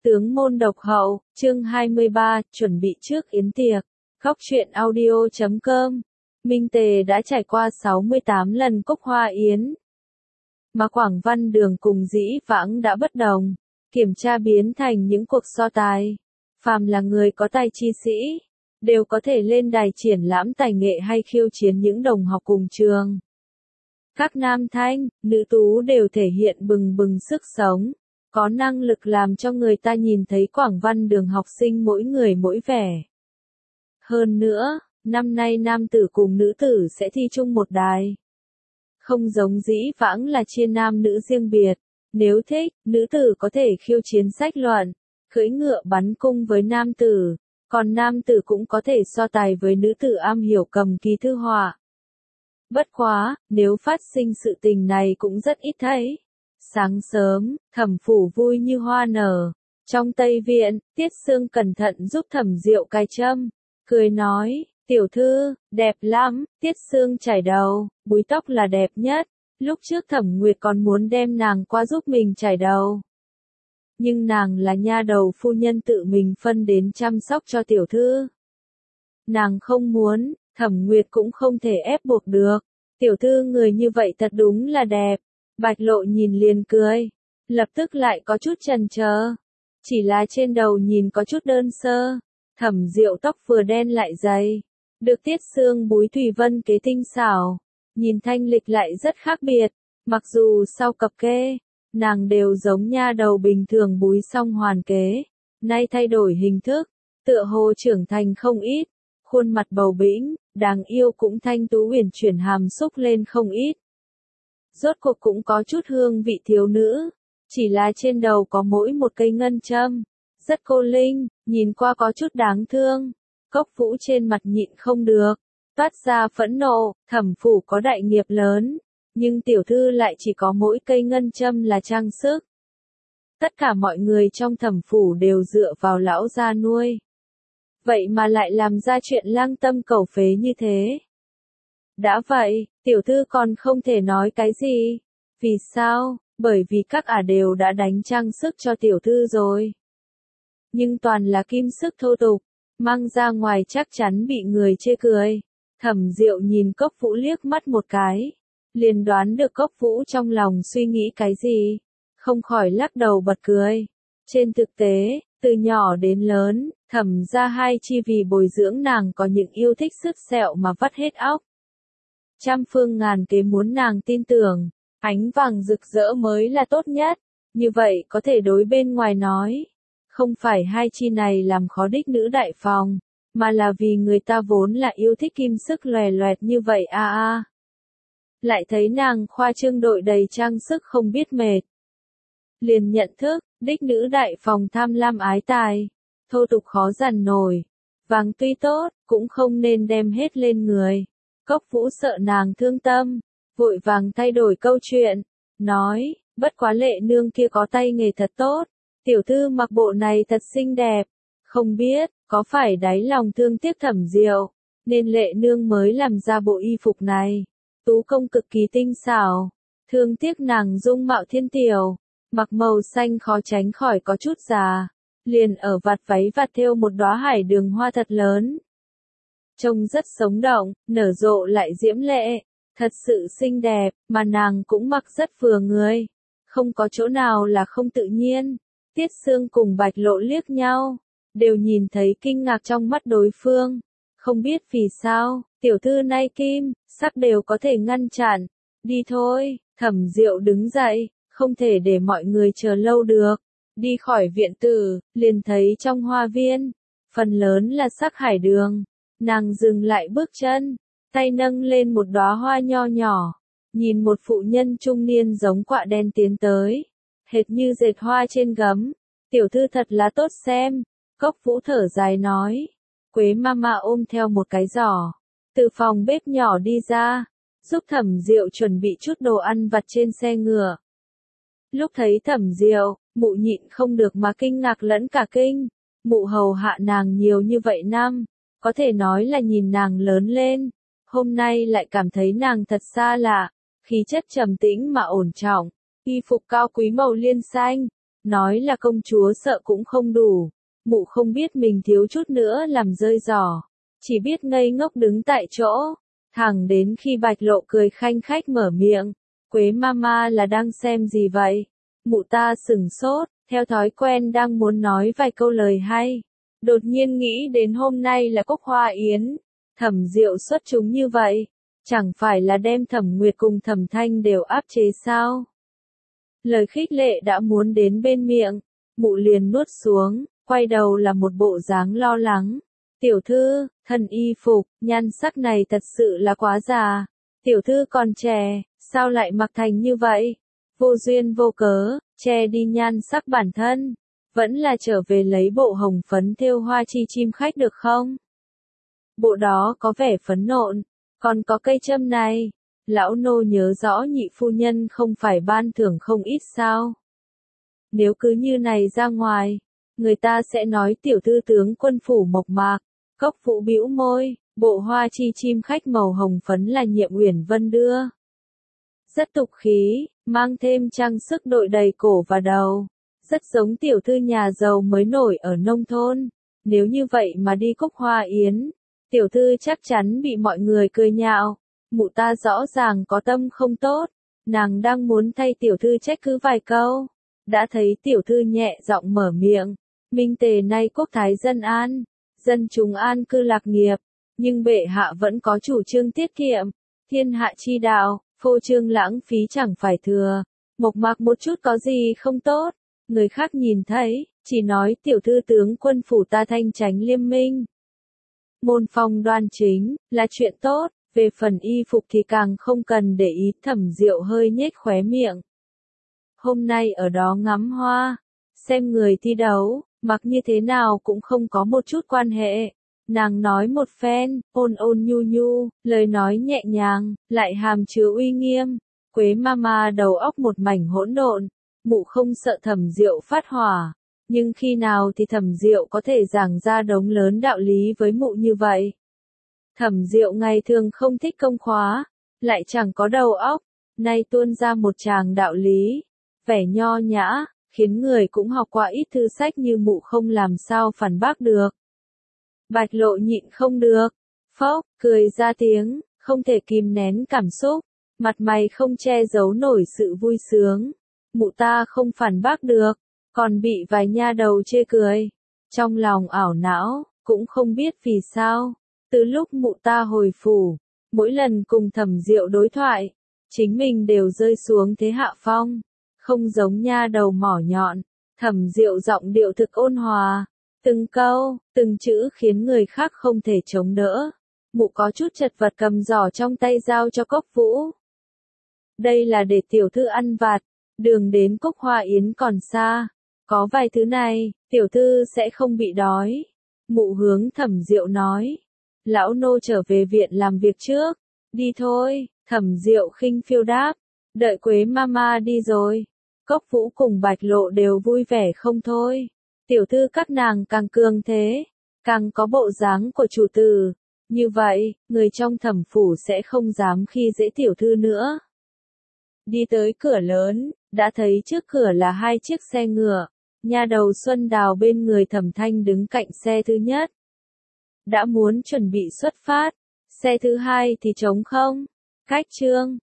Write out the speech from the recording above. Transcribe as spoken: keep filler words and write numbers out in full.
Tướng môn độc hậu, chương hai mươi ba, chuẩn bị trước yến tiệc. Góc truyện audio chấm com. Minh Tề đã trải qua sáu mươi tám lần cúc hoa yến. Mà Quảng Văn Đường cùng Dĩ Vãng đã bất đồng. Kiểm tra biến thành những cuộc so tài. Phàm là người có tài chi sĩ, đều có thể lên đài triển lãm tài nghệ hay khiêu chiến những đồng học cùng trường. Các nam thanh, nữ tú đều thể hiện bừng bừng sức sống. Có năng lực làm cho người ta nhìn thấy Quảng Văn Đường học sinh mỗi người mỗi vẻ. Hơn nữa, năm nay nam tử cùng nữ tử sẽ thi chung một đài. Không giống Dĩ Vãng là chia nam nữ riêng biệt. Nếu thích, nữ tử có thể khiêu chiến sách luận, cưỡi ngựa bắn cung với nam tử, còn nam tử cũng có thể so tài với nữ tử am hiểu cầm kỳ thư họa. Bất quá, nếu phát sinh sự tình này cũng rất ít thấy. Sáng sớm, Thẩm Phủ vui như hoa nở. Trong Tây Viện, Tiết Sương cẩn thận giúp Thẩm Diệu cài châm, cười nói, tiểu thư, đẹp lắm, Tiết Sương chải đầu, búi tóc là đẹp nhất. Lúc trước Thẩm Nguyệt còn muốn đem nàng qua giúp mình chải đầu. Nhưng nàng là nha đầu phu nhân tự mình phân đến chăm sóc cho tiểu thư. Nàng không muốn, Thẩm Nguyệt cũng không thể ép buộc được. Tiểu thư người như vậy thật đúng là đẹp. Bạch Lộ nhìn liền cười, lập tức lại có chút chần chờ. Chỉ là trên đầu nhìn có chút đơn sơ. Thẩm Diệu tóc vừa đen lại dày, được Tiết Sương búi thủy vân kế tinh xảo, nhìn thanh lịch lại rất khác biệt. Mặc dù sau cập kê, nàng đều giống nha đầu bình thường búi xong hoàn kế, nay thay đổi hình thức, tựa hồ trưởng thành không ít, khuôn mặt bầu bĩnh, đáng yêu cũng thanh tú uyển chuyển hàm xúc lên không ít. Rốt cuộc cũng có chút hương vị thiếu nữ, chỉ là trên đầu có mỗi một cây ngân châm, rất cô linh, nhìn qua có chút đáng thương. Cốc Vũ trên mặt nhịn không được, toát ra phẫn nộ. Thẩm Phủ có đại nghiệp lớn, nhưng tiểu thư lại chỉ có mỗi cây ngân châm là trang sức. Tất cả mọi người trong Thẩm Phủ đều dựa vào lão gia nuôi. Vậy mà lại làm ra chuyện lang tâm cầu phế như thế. Đã vậy, tiểu thư còn không thể nói cái gì. Vì sao? Bởi vì các ả đều đã đánh trang sức cho tiểu thư rồi. Nhưng toàn là kim sức thô tục, mang ra ngoài chắc chắn bị người chê cười. Thẩm Diệu nhìn Cốc Vũ liếc mắt một cái, liền đoán được Cốc Vũ trong lòng suy nghĩ cái gì, không khỏi lắc đầu bật cười. Trên thực tế, từ nhỏ đến lớn, Thẩm gia hai chi vì bồi dưỡng nàng có những yêu thích sứt sẹo mà vắt hết óc. Trăm phương ngàn kế muốn nàng tin tưởng, ánh vàng rực rỡ mới là tốt nhất, như vậy có thể đối bên ngoài nói. Không phải hai chi này làm khó đích nữ đại phòng, mà là vì người ta vốn là yêu thích kim sức loè loẹt như vậy a a. Lại thấy nàng khoa trương đội đầy trang sức không biết mệt. Liền nhận thức, đích nữ đại phòng tham lam ái tài, thô tục khó dằn nổi. Vàng tuy tốt, cũng không nên đem hết lên người. Cốc Vũ sợ nàng thương tâm, vội vàng thay đổi câu chuyện, nói, bất quá Lệ nương kia có tay nghề thật tốt, tiểu thư mặc bộ này thật xinh đẹp, không biết, có phải đáy lòng thương tiếc Thẩm Diệu, nên Lệ nương mới làm ra bộ y phục này. Tú công cực kỳ tinh xảo, thương tiếc nàng dung mạo thiên tiểu, mặc màu xanh khó tránh khỏi có chút già, liền ở vạt váy vạt thêu một đóa hải đường hoa thật lớn. Trông rất sống động, nở rộ lại diễm lệ, thật sự xinh đẹp, mà nàng cũng mặc rất vừa người, không có chỗ nào là không tự nhiên. Tiết Sương cùng Bạch Lộ liếc nhau, đều nhìn thấy kinh ngạc trong mắt đối phương, không biết vì sao, tiểu thư nay kim, sắc đều có thể ngăn chặn. Đi thôi. Thẩm Diệu đứng dậy, không thể để mọi người chờ lâu được. Đi khỏi viện tử, liền thấy trong hoa viên, phần lớn là sắc hải đường. Nàng dừng lại bước chân, tay nâng lên một đóa hoa nho nhỏ, nhìn một phụ nhân trung niên giống quạ đen tiến tới, hệt như dệt hoa trên gấm. Tiểu thư thật là tốt xem. Cốc Vũ thở dài nói. Quế mama ôm theo một cái giỏ, từ phòng bếp nhỏ đi ra, giúp Thẩm Diệu chuẩn bị chút đồ ăn vặt trên xe ngựa. Lúc thấy Thẩm Diệu, mụ nhịn không được mà kinh ngạc lẫn cả kinh. Mụ hầu hạ nàng nhiều như vậy năm, có thể nói là nhìn nàng lớn lên, hôm nay lại cảm thấy nàng thật xa lạ, khí chất trầm tĩnh mà ổn trọng, y phục cao quý màu liên xanh, Nói là công chúa sợ cũng không đủ. Mụ không biết mình thiếu chút nữa làm rơi giỏ. Chỉ biết ngây ngốc đứng tại chỗ. Thẳng đến khi Bạch Lộ cười khanh khách mở miệng. Quế mama là đang xem gì vậy? Mụ ta sửng sốt, theo thói quen đang muốn nói vài câu lời hay. Đột nhiên nghĩ đến hôm nay là Cúc Hoa Yến. Thẩm Diệu xuất chúng như vậy. Chẳng phải là đem Thẩm Nguyệt cùng Thẩm Thanh đều áp chế sao? Lời khích lệ đã muốn đến bên miệng. Mụ liền nuốt xuống, quay đầu là một bộ dáng lo lắng. Tiểu thư, thân y phục, nhan sắc này thật sự là quá già. Tiểu thư còn trẻ, sao lại mặc thành như vậy? Vô duyên vô cớ, che đi nhan sắc bản thân. Vẫn là trở về lấy bộ hồng phấn thêu hoa chi chim khách được không? Bộ đó có vẻ phấn nộn, còn có cây châm này. Lão nô nhớ rõ nhị phu nhân không phải ban thưởng không ít sao? Nếu cứ như này ra ngoài, người ta sẽ nói tiểu thư tướng quân phủ mộc mạc. Cốc Vũ bĩu môi, bộ hoa chi chim khách màu hồng phấn là Nhiệm Uyển Vân đưa. Rất tục khí, mang thêm trang sức đội đầy cổ và đầu. Rất giống tiểu thư nhà giàu mới nổi ở nông thôn. Nếu như vậy mà đi Cúc Hoa Yến, tiểu thư chắc chắn bị mọi người cười nhạo. Mụ ta rõ ràng có tâm không tốt. Nàng đang muốn thay tiểu thư trách cứ vài câu. Đã thấy tiểu thư nhẹ giọng mở miệng. Minh tề nay quốc thái dân an. Dân chúng an cư lạc nghiệp. Nhưng bệ hạ vẫn có chủ trương tiết kiệm. Thiên hạ chi đạo, phô trương lãng phí chẳng phải thừa. Mộc mạc một chút có gì không tốt. Người khác nhìn thấy, chỉ nói tiểu thư tướng quân phủ ta thanh chánh liêm minh. Môn phong đoan chính, là chuyện tốt. Về phần y phục thì càng không cần để ý. Thẩm Diệu hơi nhếch khóe miệng. Hôm nay ở đó ngắm hoa, xem người thi đấu, mặc như thế nào cũng không có một chút quan hệ. Nàng nói một phen, ôn ôn nhu nhu, lời nói nhẹ nhàng, lại hàm chứa uy nghiêm. Quế mama đầu óc một mảnh hỗn độn, mụ không sợ Thẩm Diệu phát hỏa. Nhưng khi nào thì Thẩm Diệu có thể giảng ra đống lớn đạo lý với mụ như vậy? Thẩm Diệu ngày thường không thích công khóa, lại chẳng có đầu óc, nay tuôn ra một tràng đạo lý, vẻ nho nhã, khiến người cũng học qua ít thư sách như mụ không làm sao phản bác được. Bạch Lộ nhịn không được, phốc, cười ra tiếng, không thể kìm nén cảm xúc, mặt mày không che giấu nổi sự vui sướng. Mụ ta không phản bác được, còn bị vài nha đầu chê cười. Trong lòng ảo não, cũng không biết vì sao. Từ lúc mụ ta hồi phủ, mỗi lần cùng Thẩm Diệu đối thoại, chính mình đều rơi xuống thế hạ phong. Không giống nha đầu mỏ nhọn, Thẩm Diệu giọng điệu thực ôn hòa. Từng câu, từng chữ khiến người khác không thể chống đỡ. Mụ có chút chật vật cầm giỏ trong tay giao cho Cốc Vũ. Đây là để tiểu thư ăn vặt, đường đến Cúc Hoa Yến còn xa. Có vài thứ này, tiểu thư sẽ không bị đói. Mụ hướng Thẩm Diệu nói. Lão nô trở về viện làm việc trước. Đi thôi, Thẩm Diệu khinh phiêu đáp. Đợi Quế mama đi rồi. Cốc Vũ cùng Bạch Lộ đều vui vẻ không thôi. Tiểu thư các nàng càng cường thế, càng có bộ dáng của chủ tử. Như vậy, người trong thẩm phủ sẽ không dám khi dễ tiểu thư nữa. Đi tới cửa lớn, đã thấy trước cửa là hai chiếc xe ngựa. Nha đầu Xuân Đào bên người Thẩm Thanh đứng cạnh xe thứ nhất. Đã muốn chuẩn bị xuất phát, xe thứ hai thì trống không. Cách trương,